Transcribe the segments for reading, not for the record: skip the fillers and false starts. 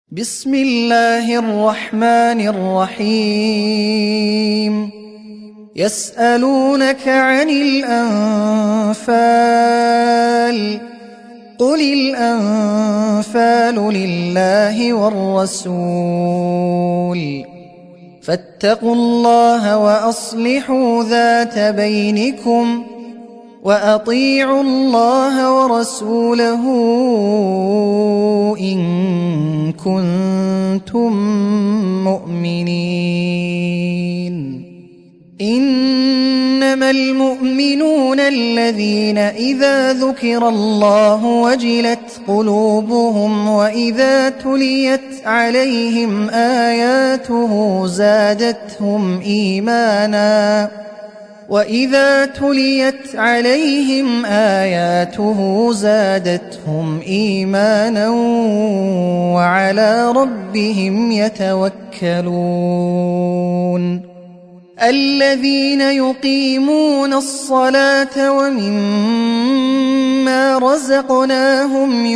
بسم الله الرحمن الرحيم يسألونك عن الأنفال قل الأنفال لله والرسول فاتقوا الله وأصلحوا ذات بينكم وأطيعوا الله ورسوله إن كنتم مؤمنين إنما المؤمنون الذين إذا ذكر الله وجلت قلوبهم وإذا تليت عليهم آياته زادتهم إيمانا وعلى ربهم يتوكلون الذين يقيمون الصلاة ومما رزقناهم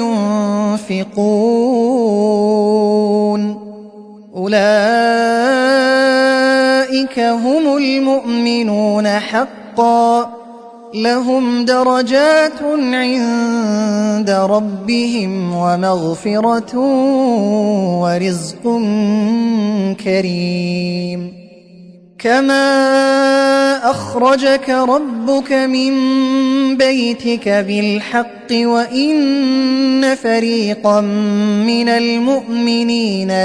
ينفقون أولئك هم المؤمنون حقا لهم درجات عند ربهم ومغفرة ورزق كريم كما أخرجك ربك من بيتك بالحق وإن فريقا من المؤمنين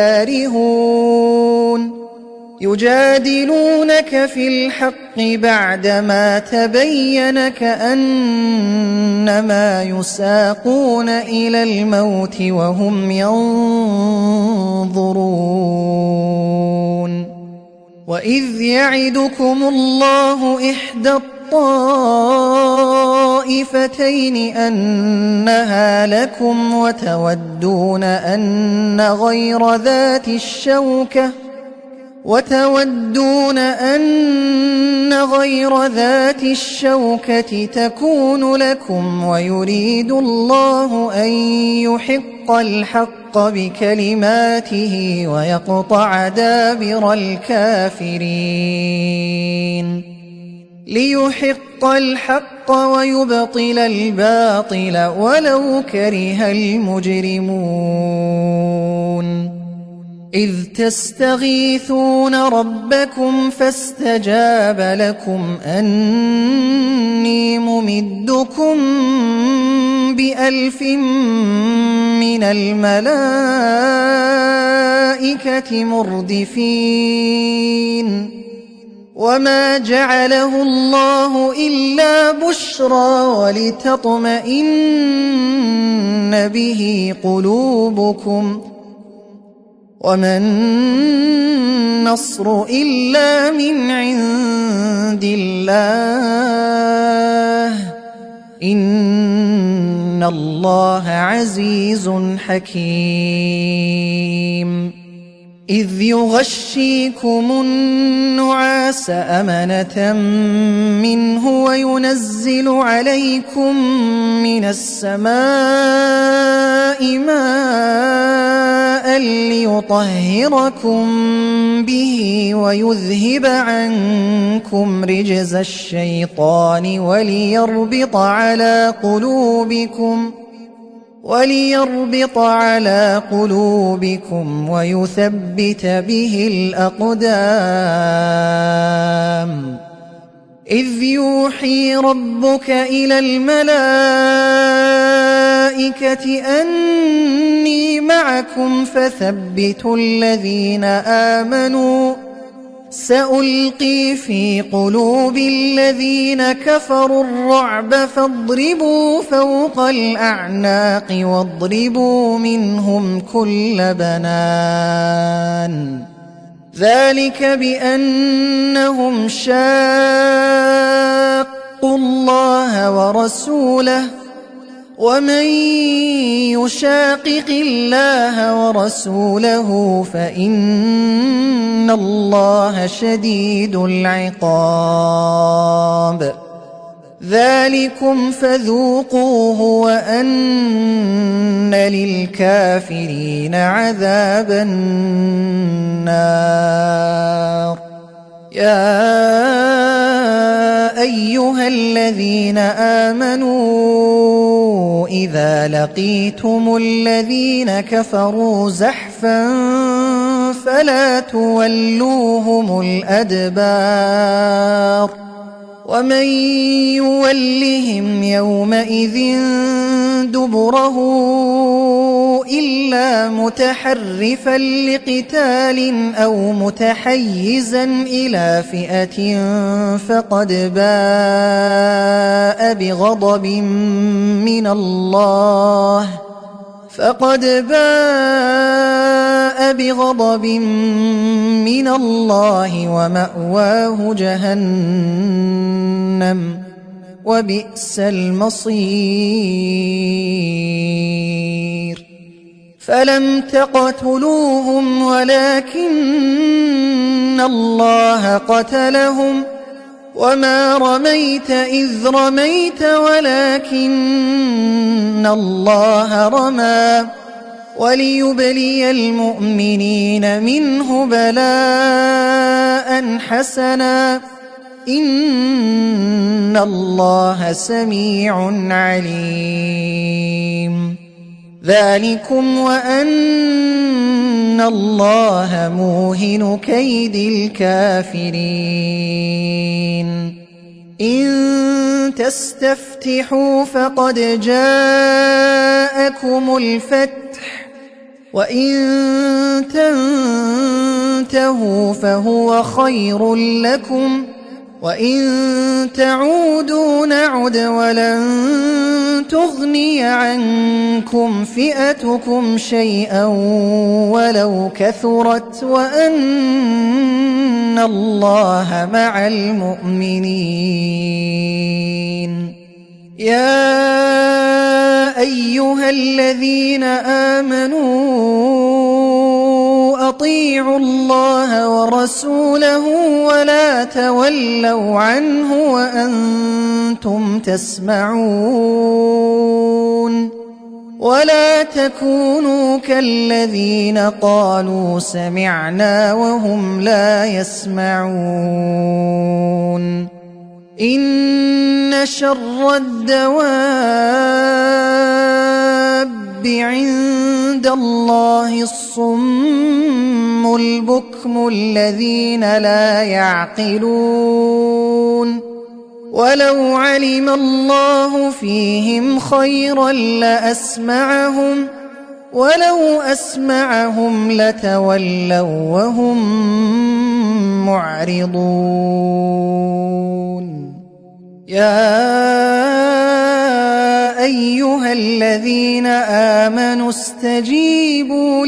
لكارهون يجادلونك في الحق بعدما تبين كأنما يساقون إلى الموت وهم ينظرون وإذ يعدكم الله إحدى الطائفتين أنها لكم وتودون أن غير ذات الشوكة تكون لكم ويريد الله أن يحق الحق بكلماته ويقطع دابر الكافرين ليحق الحق ويبطل الباطل ولو كره المجرمون إذ تستغيثون ربكم فاستجاب لكم أني ممدكم ب1000 من الملائكة مردفين وما جعله الله إلا بشرى ولتطمئن به قلوبكم وما النصر إلا من عند الله إن الله عزيز حكيم إذ يغشيكم النعاس أمنة منه وينزل عليكم من السماء ماء ليطهركم به ويذهب عنكم رجز الشيطان وليربط على قلوبكم ويثبت به الأقدام إذ يوحي ربك إلى الملائكة أني معكم فثبتوا الذين آمنوا سألقي في قلوب الذين كفروا الرعب فاضربوا فوق الأعناق واضربوا منهم كل بنان ذلك بأنهم شاقوا الله ورسوله ومن يشاقق الله ورسوله فإن الله شديد العقاب ذلكم فذوقوه وأن للكافرين عذاب النار. يا أيها الذين آمنوا إذا لقيتم الذين كفروا زحفا فلا تولوهم الأدبار ومن يولهم يومئذ دبره إلا متحرفا لقتال أو متحيزا إلى فئة فقد باء بغضب من الله ومأواه جهنم وبئس المصير. فلم تقتلوهم ولكن الله قتلهم وما رميت إذ رميت ولكن الله رمى وليبلي المؤمنين منه بلاء حسنا إن الله سميع عليم. ذلكم وأن الله موهن كيد الكافرين. إن تستفتحوا فقد جاءكم الفتح وإن تنتهوا فهو خير لكم وإن تعودوا نعد ولن تغني عنكم فئتكم شيئا ولو كثرت وأن الله مع المؤمنين. يا أيها الذين آمنوا أطيعوا الله ورسوله ولا تولوا عنه وأنتم تسمعون ولا تكونوا كالذين قالوا سمعنا وهم لا يسمعون. إن شر الدواب عند الله الصم البكم الذين لا يعقلون ولو علم الله فيهم خيرا لأسمعهم ولو أسمعهم لتولوا وهم معرضون. يا أيها الذين آمنوا استجيبوا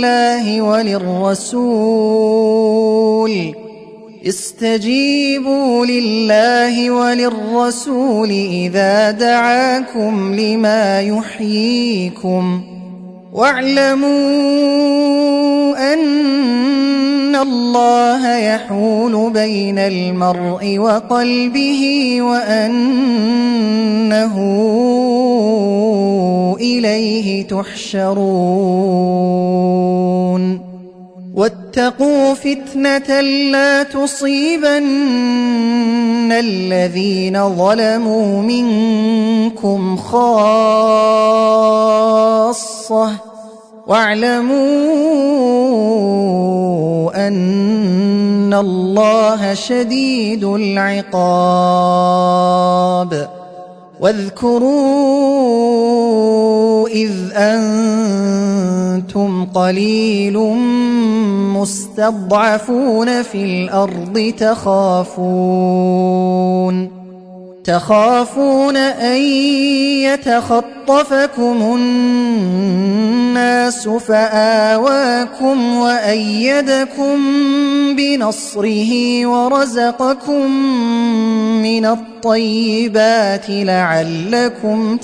لله وللرسول إذا دعاكم لما يحييكم واعلموا أن الله يحول بين المرء وقلبه وأنه إليه تحشرون. واتقوا فتنة لا تصيبن الذين ظلموا منكم خاصة واعلموا أن الله شديد العقاب. واذكروا إذ أنتم قليل مستضعفون في الأرض تخافون أن يتخطفكم الناس فآواكم وأيدكم بنصره ورزقكم من الطيبات لعلكم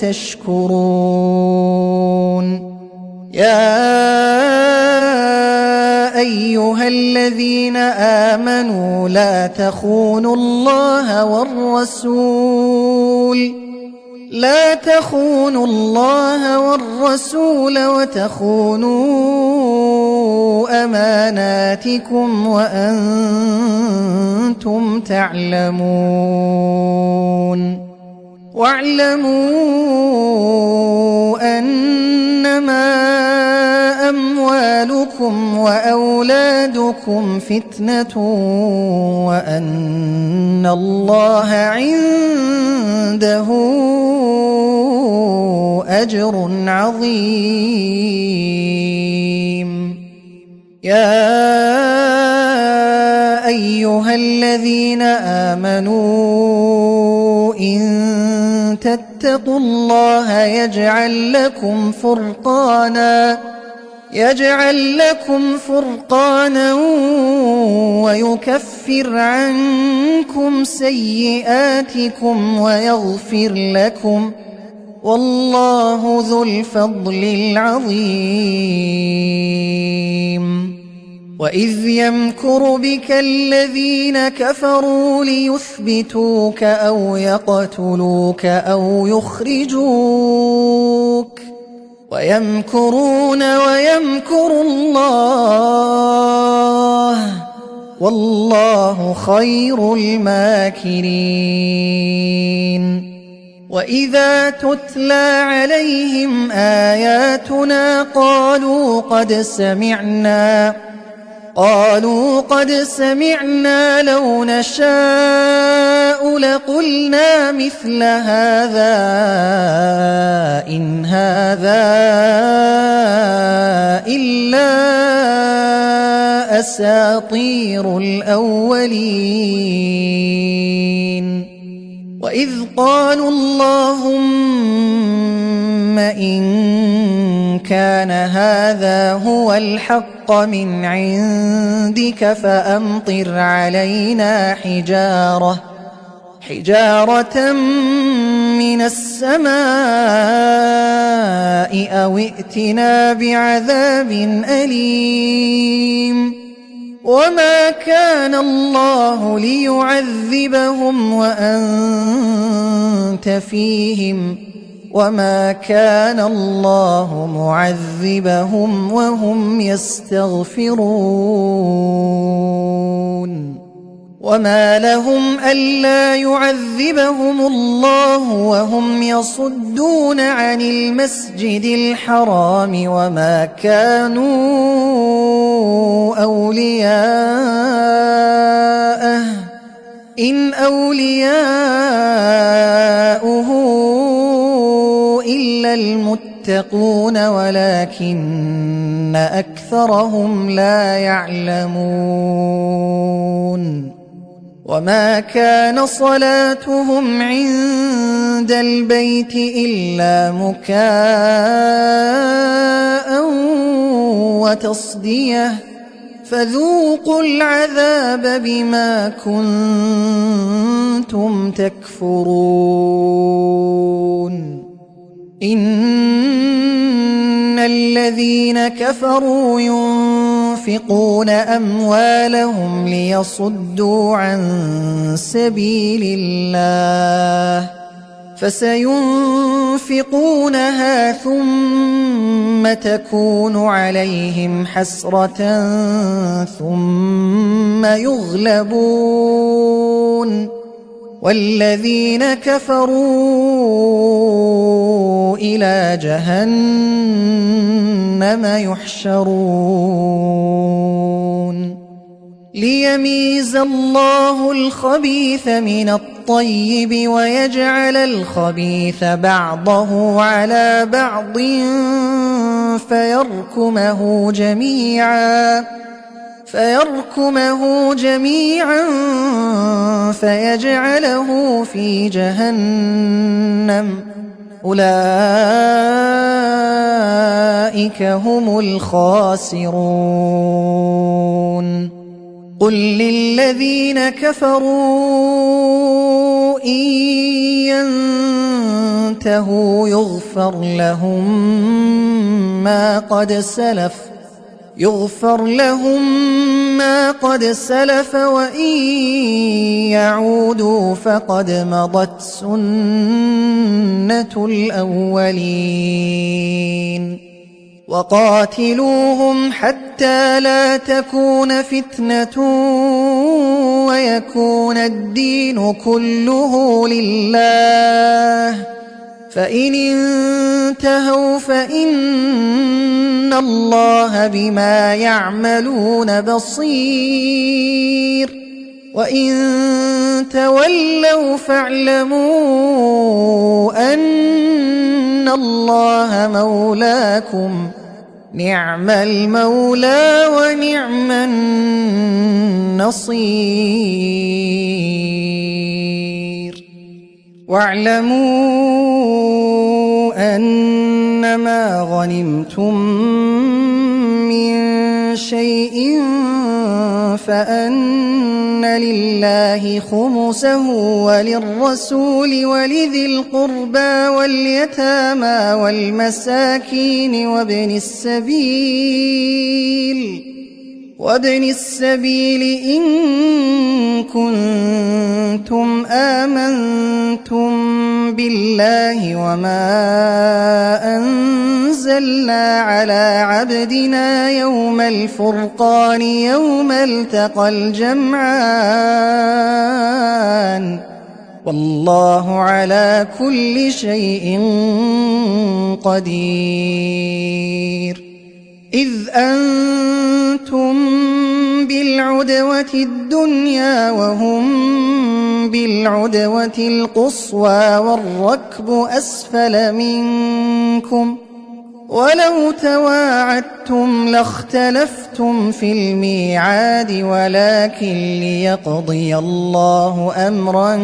تشكرون. يا أيها أيها الذين آمنوا لا تخونوا الله والرسول وتخونوا أماناتكم وأنتم تعلمون. واعلموا أنما أموالكم وأولادكم فتنة وأن الله عنده أجر عظيم. يا أيها الذين آمنوا إن تتقوا الله يجعل لكم فرقانا ويكفر عنكم سيئاتكم ويغفر لكم، والله ذو الفضل العظيم. وإذ يمكر بك الذين كفروا ليثبتوك أو يقتلوك أو يخرجوك ويمكرون ويمكر الله والله خير الماكرين. وإذا تتلى عليهم آياتنا قالوا قد سمعنا لو نشاء لقلنا مثل هذا إن هذا إلا أساطير الأولين. وإذ قالوا اللهم إن كان هذا هو الحق من عندك فأمطر علينا حجارة من السماء أو ائتنا بعذاب أليم. وما كان الله ليعذبهم وأنت فيهم وما كان الله معذبهم وهم يستغفرون. وما لهم ألا يعذبهم الله وهم يصدون عن المسجد الحرام وما كانوا أولياءه إن أولياؤه إلا المتقون ولكن أكثرهم لا يعلمون. وما كان صلاتهم عند البيت إلا مكاء وتصدية فذوقوا العذاب بما كنتم تكفرون. إن الذين كفروا ينفقون أموالهم ليصدوا عن سبيل الله فسينفقونها ثم تكون عليهم حسرة ثم يغلبون والذين كفروا إلى جهنم يحشرون. ليميز الله الخبيث من الطيب ويجعل الخبيث بعضه على بعض فيركمه جميعا فيجعله في جهنم أولئك هم الخاسرون. قل للذين كفروا إن ينتهوا يغفر لهم ما قد سلف يغفر لهم ما قد سلف وإن يعودوا فقد مضت سنة الأولين وقاتلوهم حتى لا تكون فتنة ويكون الدين كله لله فإن انتهوا فإن الله بما يعملون بصير وإن تولوا فاعلموا أن الله مولاكم نعم المولى ونعم النصير واعلموا أنما غنمتم من شيء فأن لله خمسه وللرسول ولذي القربى واليتامى والمساكين وابن السبيل إن كنتم آمنتم بالله وما أنزلنا على عبدنا يوم الفرقان يوم التقى الجمعان والله على كل شيء قدير إذ أنتم بالعدوة الدنيا وهم بالعدوة القصوى والركب أسفل منكم ولو تواعدتم لاختلفتم في الميعاد ولكن ليقضي الله أمرا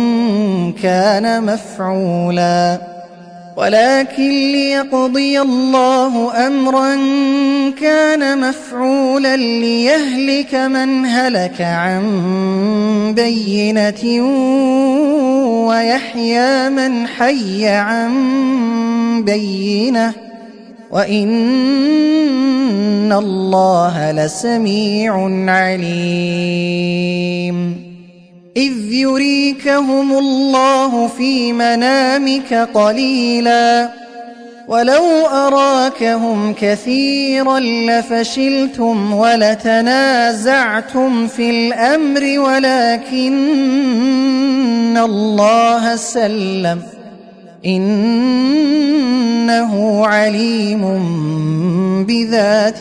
كان مفعولا ليهلك من هلك عن بينة ويحيى من حي عن بينة وإن الله لسميع عليم إذ يريكهم الله في منامك قليلا ولو أراكهم كثيرا لفشلتم ولتنازعتم في الأمر ولكن الله سلم إنه عليم بذات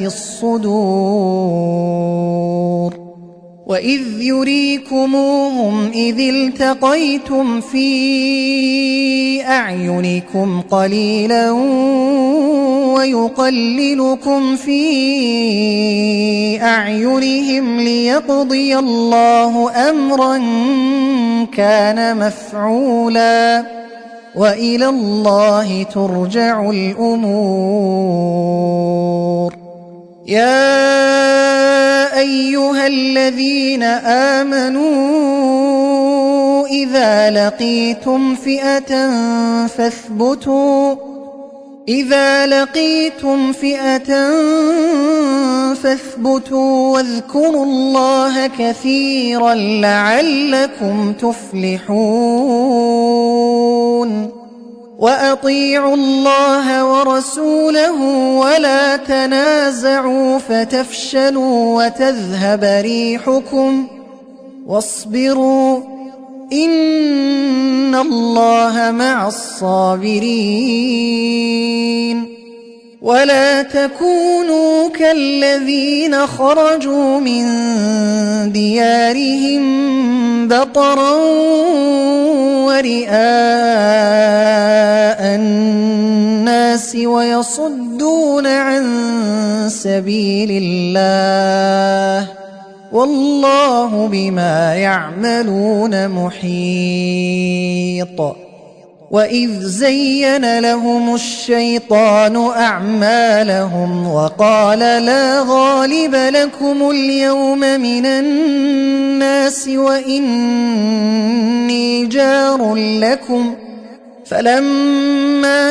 الصدور وإذ يريكموهم إذ التقيتم في أعينكم قليلا ويقللكم في أعينهم ليقضي الله أمرا كان مفعولا وإلى الله ترجع الأمور يا أيها الذين آمنوا إذا لقيتم فئة فاثبتوا واذكروا الله كثيرا لعلكم تفلحون وأطيعوا الله ورسوله ولا تنازعوا فتفشلوا وتذهب ريحكم واصبروا إن الله مع الصابرين ولا تكونوا كالذين خرجوا من ديارهم بطرا ورئاء الناس ويصدون عن سبيل الله والله بما يعملون محيط وإذ زين لهم الشيطان أعمالهم وقال لا غالب لكم اليوم من الناس وإني جار لكم فلما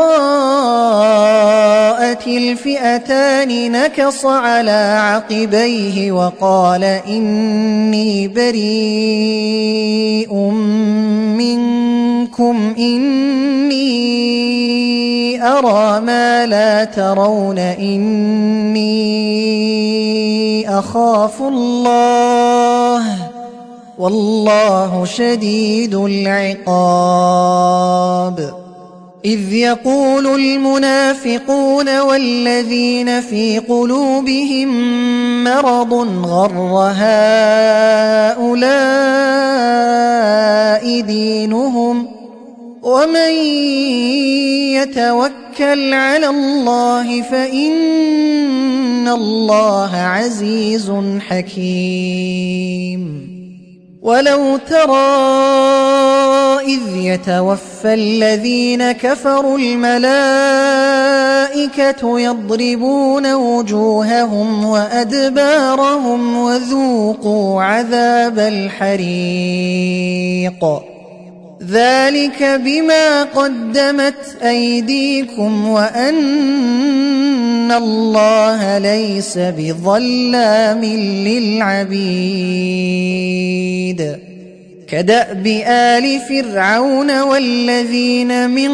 تراءت الفئتان نكص على عقبيه وقال إني بريء منكم إني أرى ما لا ترون إني أخاف الله والله شديد العقاب. إذ يقول المنافقون والذين في قلوبهم مرض غر هؤلاء دينهم ومن يتوكل على الله فإن الله عزيز حكيم. ولو ترى إذ يتوفى الذين كفروا الملائكة يضربون وجوههم وأدبارهم وذوقوا عذاب الحريق ذلك بما قدمت أيديكم وأن الله ليس بظلام للعبيد. كدأب آل فرعون والذين من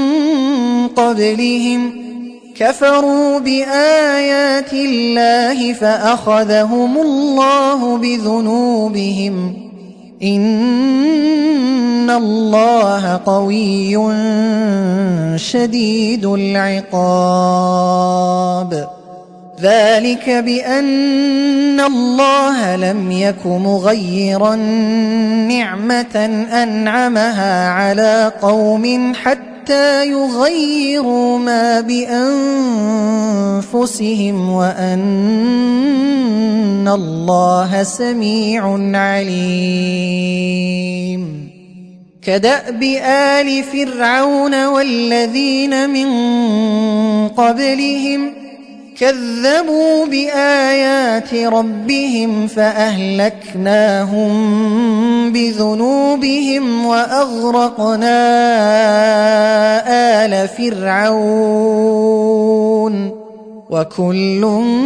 قبلهم كفروا بآيات الله فأخذهم الله بذنوبهم إن الله قوي شديد العقاب. ذلك بأن الله لم يك مغيرا نعمة أنعمها على قوم حتى يغيروا ما بأنفسهم وأن الله سميع عليم. كدأب آل فرعون والذين من قبلهم كذبوا بآيات ربهم فأهلكناهم بذنوبهم وأغرقنا آل فرعون وكل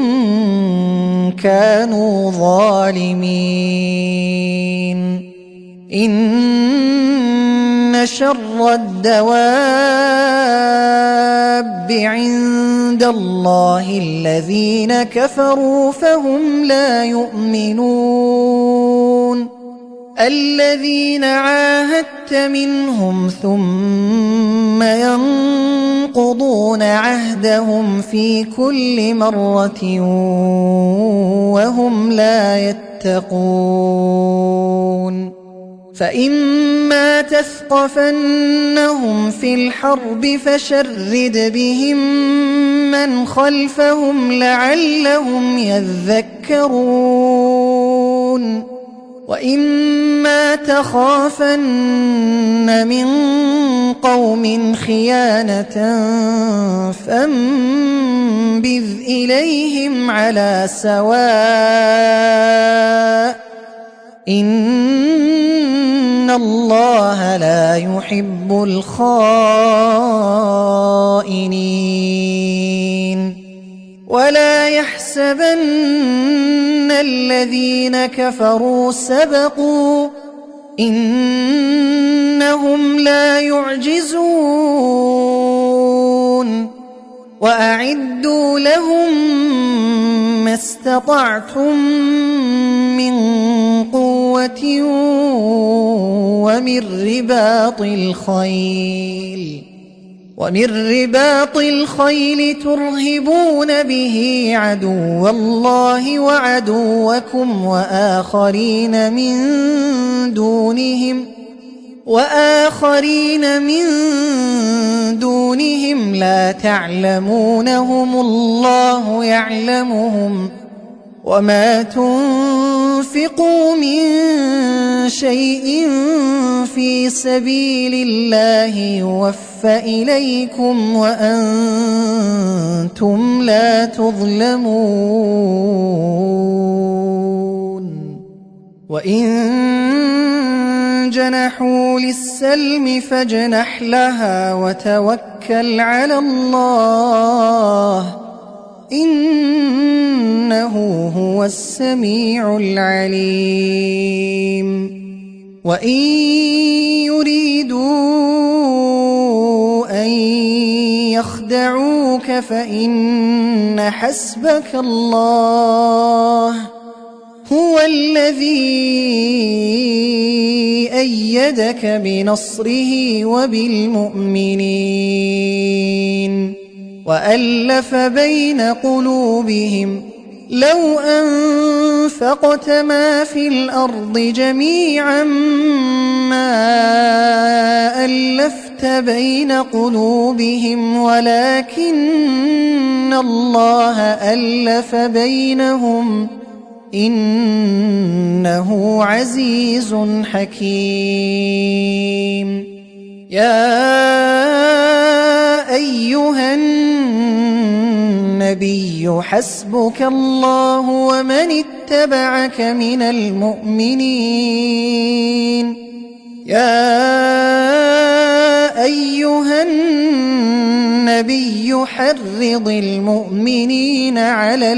كانوا ظالمين. إن شر الدواب عند الله الذين كفروا فهم لا يؤمنون. الذين عاهدت منهم ثم ينقضون عهدهم في كل مرة وهم لا يتقون. فإما تثقفنهم في الحرب فشرد بهم من خلفهم لعلهم يذكرون. وإما تخافن من قوم خيانة فانبذ إليهم على سواء إن الله لا يحب الخائنين. ولا يحسبن الذين كفروا سبقوا إنهم لا يعجزون. وأعدوا لهم ما استطعتم من قوة ومن رباط الخيل ترهبون به عدو الله وعدوكم وآخرين من دونهم لا تعلمونهم الله يعلمهم وما تنفقوا من شيء في سبيل الله يوفى إليكم وأنتم لا تظلمون. وإن جنحوا للسلم فاجنح لها وتوكل على الله إنه هو السميع العليم وإن يريدوا أن يخدعوك فإن حسبك الله هو الذي أيدك بنصره وبالمؤمنين وألف بين قلوبهم لو أنفقت ما في الأرض جميعا ما ألفت بين قلوبهم ولكن الله ألف بينهم إنه عزيز حكيم يا أيها النبي حسبك الله ومن اتبعك من المؤمنين يا أيها النبي حرض المؤمنين على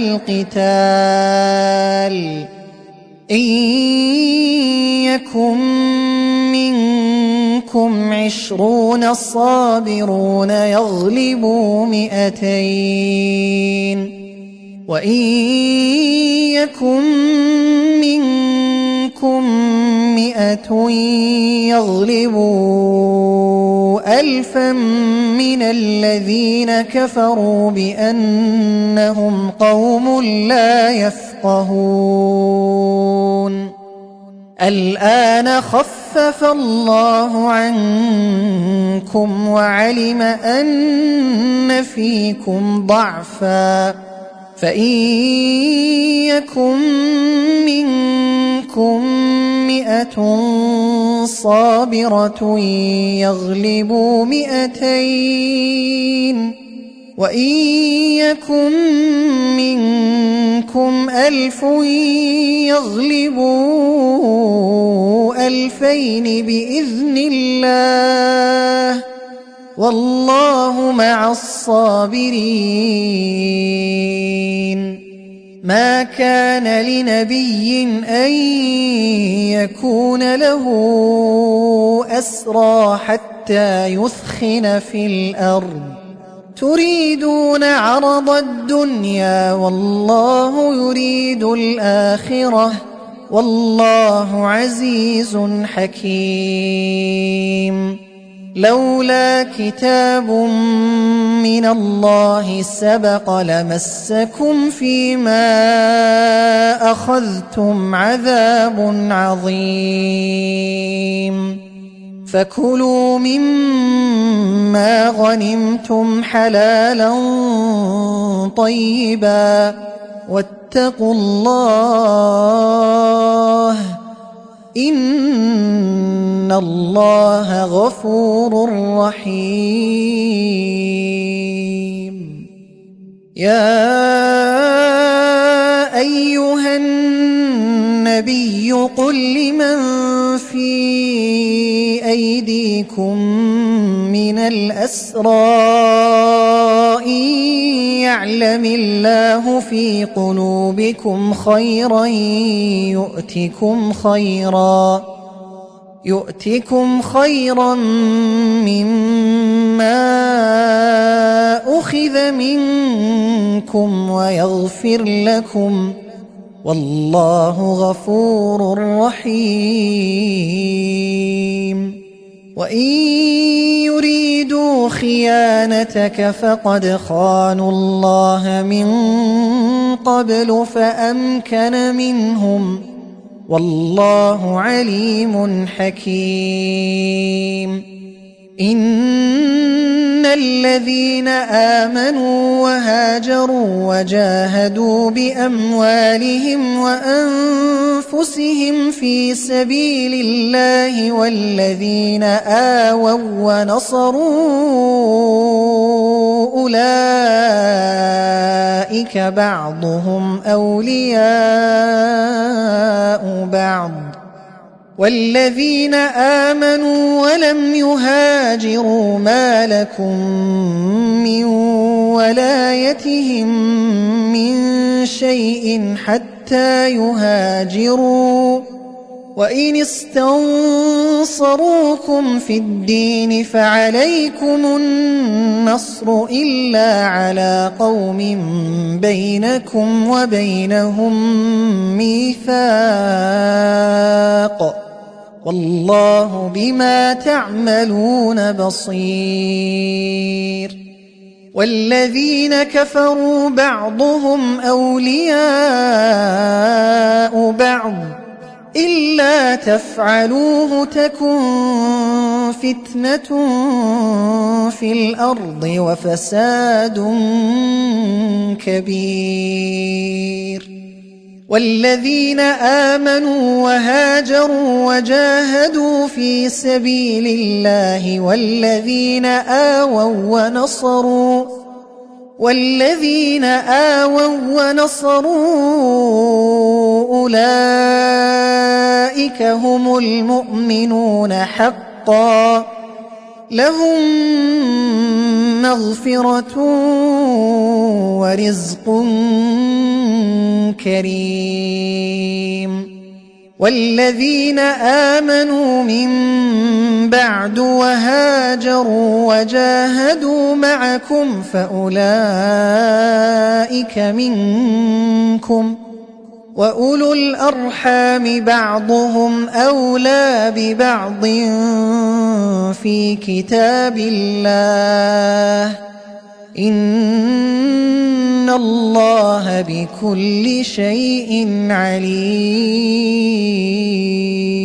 القتال إن يكن منكم 20 صابرون يغلبوا 200 وإن يكن منكم 100 يغلبوا 1000 من الذين كفروا بأنهم قوم لا يفقهون الآن خفف الله عنكم وعلم أن فيكم ضعفا فإن يكن منكم 100 صابرة يغلبوا 200 وإن يكن منكم 1000 يغلبوا 2000 بإذن الله والله مع الصابرين ما كان لنبي أن يكون له أسرى حتى يثخن في الأرض تريدون عرض الدنيا والله يريد الآخرة والله عزيز حكيم لولا كتاب من الله سبق لمسكم فيما أخذتم عذاب عظيم فكلوا مما غنمتم حلالا طيبا واتقوا الله إن الله غفور رحيم يا أيها النبي قل لمن في أيديكم من الأسرى إن يعلم الله في قلوبكم خيرا يؤتكم خيرا مما أخذ منكم ويغفر لكم والله غفور رحيم وإن يريدوا خيانتك فقد خانوا الله من قبل فأمكن منهم والله عليم حكيم إن الذين آمنوا وهاجروا وجاهدوا بأموالهم وأنفسهم في سبيل الله والذين آووا ونصروا أولئك بعضهم أولياء بعض والذين آمنوا ولم يهاجروا ما لكم من ولايتهم من شيء حتى يهاجروا وإن استنصروكم في الدين فعليكم النصر إلا على قوم بينكم وبينهم ميثاق والله بما تعملون بصير والذين كفروا بعضهم أولياء بعض إلا تفعلوه تكن فتنة في الأرض وفساد كبير والذين آمنوا وهاجروا وجاهدوا في سبيل الله والذين آووا ونصروا أولئك هم المؤمنون حقا لهم مغفرة ورزق كريم والذين آمنوا من بعد وهاجروا وجاهدوا معكم فأولئك منكم وأولو الأرحام بعضهم أولى ببعض في كتاب الله إن الله بكل شيء عليم